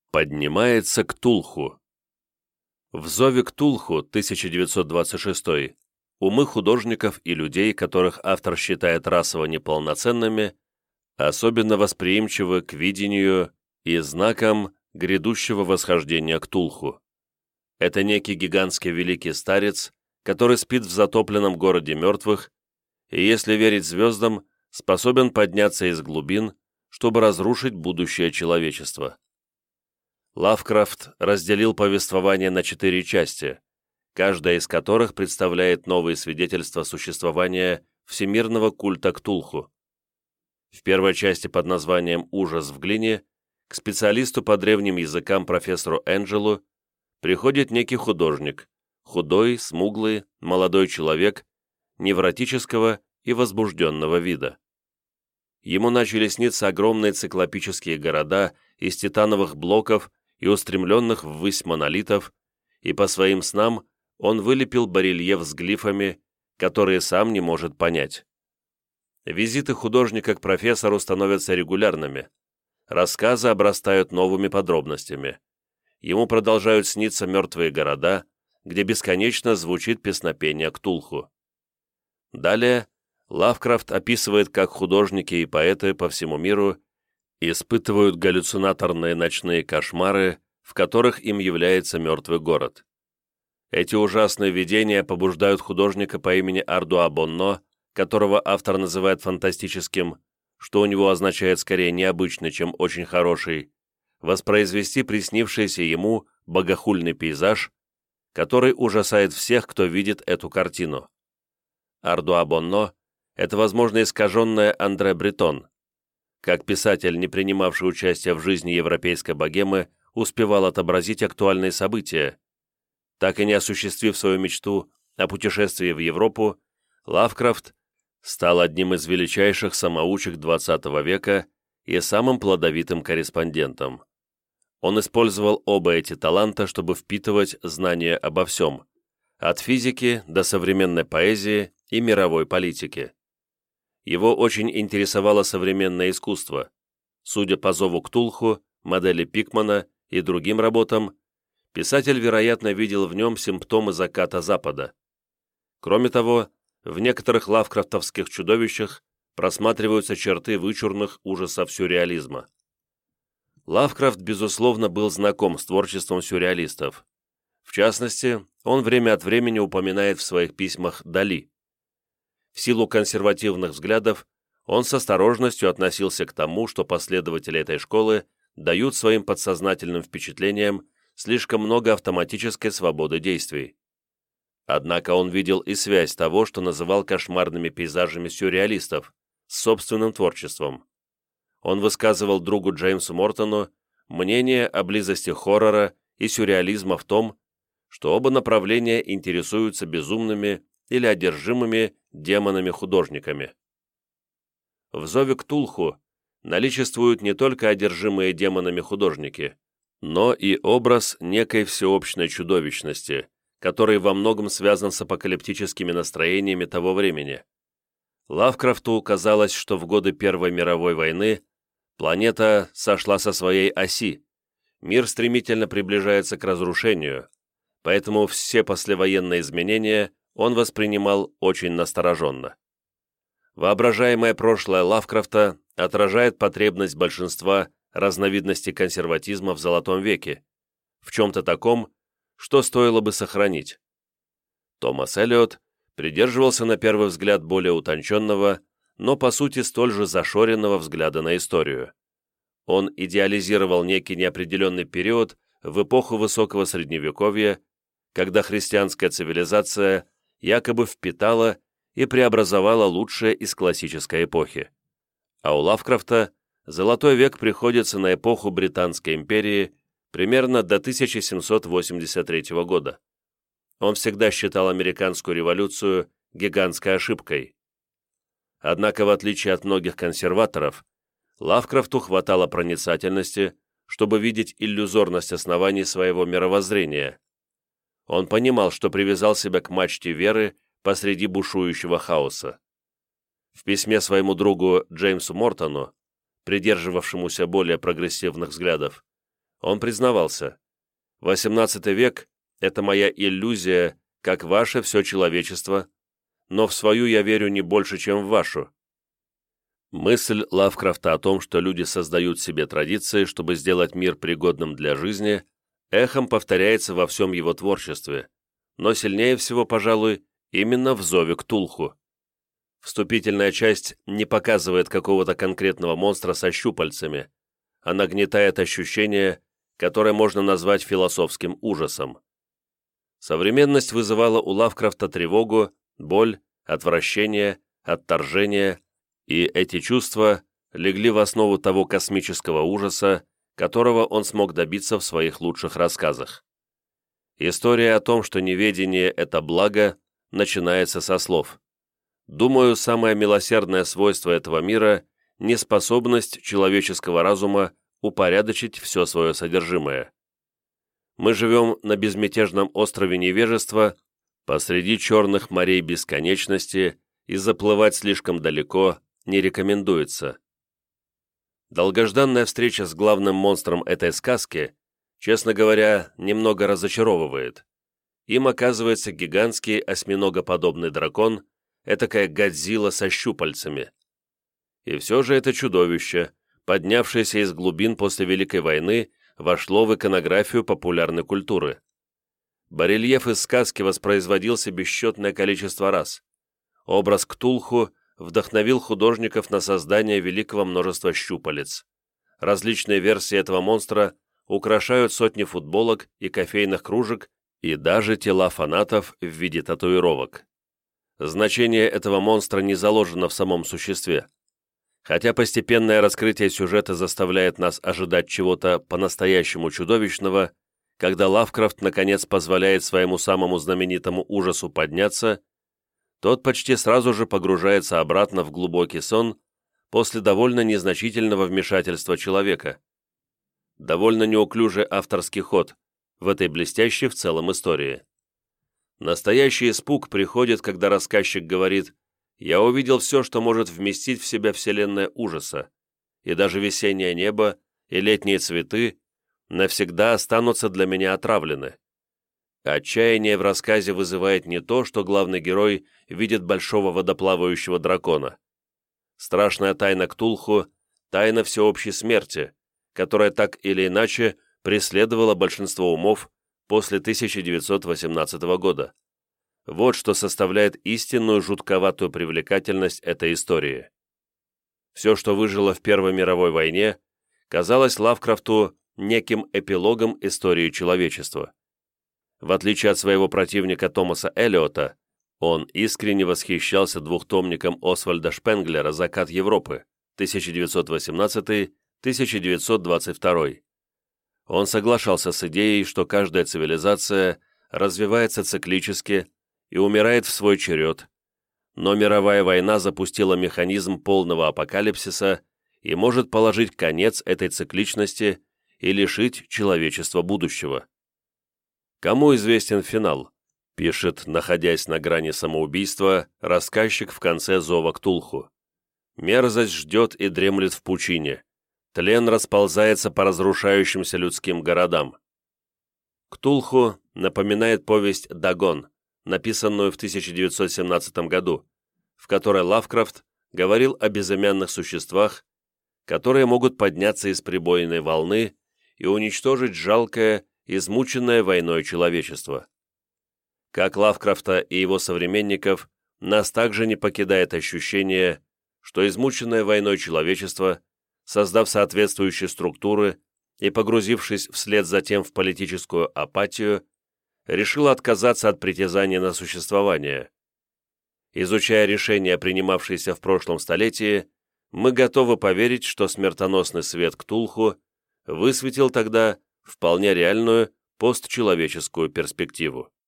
Поднимается Ктулху. В «Зове Ктулху» 1926 умы художников и людей, которых автор считает расово неполноценными, особенно восприимчивы к видению и знакам грядущего восхождения Ктулху. Это некий гигантский великий старец, который спит в затопленном городе мертвых и, если верить звездам, способен подняться из глубин, чтобы разрушить будущее человечества. Лавкрафт разделил повествование на 4 части, каждая из которых представляет новые свидетельства существования всемирного культа Ктулху. В первой части под названием «Ужас в глине» к специалисту по древним языкам профессору Энджелу приходит некий художник, худой, смуглый, молодой человек, невротического и возбужденного вида. Ему начали сниться огромные циклопические города из титановых блоков и устремленных ввысь монолитов, и по своим снам он вылепил барельеф с глифами, которые сам не может понять. Визиты художника к профессору становятся регулярными. Рассказы обрастают новыми подробностями. Ему продолжают сниться мертвые города, где бесконечно звучит песнопение Ктулху. Далее Лавкрафт описывает, как художники и поэты по всему миру испытывают галлюцинаторные ночные кошмары, в которых им является мертвый город. Эти ужасные видения побуждают художника по имени Ардуа Бонно, которого автор называет фантастическим, что у него означает скорее необычный, чем очень хороший, воспроизвести приснившийся ему богохульный пейзаж, который ужасает всех, кто видит эту картину. Ардуа Бонно – это, возможно, искаженное Андре Бретон. Как писатель, не принимавший участия в жизни европейской богемы, успевал отобразить актуальные события. Так и не осуществив свою мечту о путешествии в Европу, Лавкрафт стал одним из величайших самоучек XX века и самым плодовитым корреспондентом. Он использовал оба эти таланта, чтобы впитывать знания обо всем, от физики до современной поэзии и мировой политики. Его очень интересовало современное искусство. Судя по «Зову Ктулху», модели Пикмана и другим работам, писатель, вероятно, видел в нем симптомы заката Запада. Кроме того, в некоторых лавкрафтовских чудовищах просматриваются черты вычурных ужасов сюрреализма. Лавкрафт, безусловно, был знаком с творчеством сюрреалистов. В частности, он время от времени упоминает в своих письмах Дали. В силу консервативных взглядов он с осторожностью относился к тому, что последователи этой школы дают своим подсознательным впечатлениям слишком много автоматической свободы действий. Однако он видел и связь того, что называл кошмарными пейзажами сюрреалистов, с собственным творчеством. Он высказывал другу Джеймсу Мортону мнение о близости хоррора и сюрреализма в том, что оба направления интересуются безумными или одержимыми демонами-художниками. В «Зове Ктулху» наличествуют не только одержимые демонами художники, но и образ некой всеобщей чудовищности, который во многом связан с апокалиптическими настроениями того времени. Лавкрафту казалось, что в годы Первой мировой войны планета сошла со своей оси, мир стремительно приближается к разрушению, поэтому все послевоенные изменения он воспринимал очень настороженно. Воображаемое прошлое Лавкрафта отражает потребность большинства разновидностей консерватизма в Золотом веке, в чем-то таком, что стоило бы сохранить. Томас Эллиот придерживался на первый взгляд более утонченного, но по сути столь же зашоренного взгляда на историю. Он идеализировал некий неопределенный период в эпоху Высокого Средневековья, когда христианская цивилизация якобы впитала и преобразовала лучшее из классической эпохи. А у Лавкрафта Золотой век приходится на эпоху Британской империи примерно до 1783 года. Он всегда считал американскую революцию гигантской ошибкой. Однако, в отличие от многих консерваторов, Лавкрафту хватало проницательности, чтобы видеть иллюзорность оснований своего мировоззрения. Он понимал, что привязал себя к мачте веры посреди бушующего хаоса. В письме своему другу Джеймсу Мортону, придерживавшемуся более прогрессивных взглядов, Он признавался: «XVIII век — это моя иллюзия, как ваше все человечество, но в свою я верю не больше, чем в вашу». Мысль Лавкрафта о том, что люди создают себе традиции, чтобы сделать мир пригодным для жизни, эхом повторяется во всем его творчестве, но сильнее всего, пожалуй, именно в «Зове Ктулху». Вступительная часть не показывает какого-то конкретного монстра со щупальцами, а нагнетает ощущение, которое можно назвать философским ужасом. Современность вызывала у Лавкрафта тревогу, боль, отвращение, отторжение, и эти чувства легли в основу того космического ужаса, которого он смог добиться в своих лучших рассказах. История о том, что неведение – это благо, начинается со слов: «Думаю, самое милосердное свойство этого мира – неспособность человеческого разума упорядочить все свое содержимое. Мы живем на безмятежном острове невежества посреди черных морей бесконечности, и заплывать слишком далеко не рекомендуется». Долгожданная встреча с главным монстром этой сказки, честно говоря, немного разочаровывает. Им оказывается гигантский осьминогоподобный дракон, этакая Годзилла со щупальцами. И все же это чудовище, поднявшееся из глубин после Великой войны, вошло в иконографию популярной культуры. Барельеф из сказки воспроизводился бесчетное количество раз. Образ Ктулху вдохновил художников на создание великого множества щупалец. Различные версии этого монстра украшают сотни футболок и кофейных кружек и даже тела фанатов в виде татуировок. Значение этого монстра не заложено в самом существе. Хотя постепенное раскрытие сюжета заставляет нас ожидать чего-то по-настоящему чудовищного, когда Лавкрафт наконец позволяет своему самому знаменитому ужасу подняться, тот почти сразу же погружается обратно в глубокий сон после довольно незначительного вмешательства человека. Довольно неуклюжий авторский ход в этой блестящей в целом истории. Настоящий испуг приходит, когда рассказчик говорит: «Я увидел все, что может вместить в себя вселенная ужаса, и даже весеннее небо и летние цветы навсегда останутся для меня отравлены». Отчаяние в рассказе вызывает не то, что главный герой видит большого водоплавающего дракона. Страшная тайна Ктулху – тайна всеобщей смерти, которая так или иначе преследовала большинство умов после 1918 года. Вот что составляет истинную жутковатую привлекательность этой истории. Все, что выжило в Первой мировой войне, казалось Лавкрафту неким эпилогом истории человечества. В отличие от своего противника Томаса Эллиота, он искренне восхищался двухтомником Освальда Шпенглера «Закат Европы» 1918-1922. Он соглашался с идеей, что каждая цивилизация развивается циклически и умирает в свой черед, но мировая война запустила механизм полного апокалипсиса и может положить конец этой цикличности и лишить человечества будущего. Кому известен финал, пишет, находясь на грани самоубийства, рассказчик в конце «Зова Ктулху». Мерзость ждет и дремлет в пучине. Тлен расползается по разрушающимся людским городам. Ктулху напоминает повесть «Дагон», написанную в 1917 году, в которой Лавкрафт говорил о безымянных существах, которые могут подняться из прибойной волны и уничтожить жалкое, измученное войной человечество. Как Лавкрафта и его современников, нас также не покидает ощущение, что измученное войной человечество, создав соответствующие структуры и погрузившись вслед за тем в политическую апатию, решило отказаться от притязаний на существование. Изучая решения, принимавшиеся в прошлом столетии, мы готовы поверить, что смертоносный свет Ктулху высветил тогда вполне реальную постчеловеческую перспективу.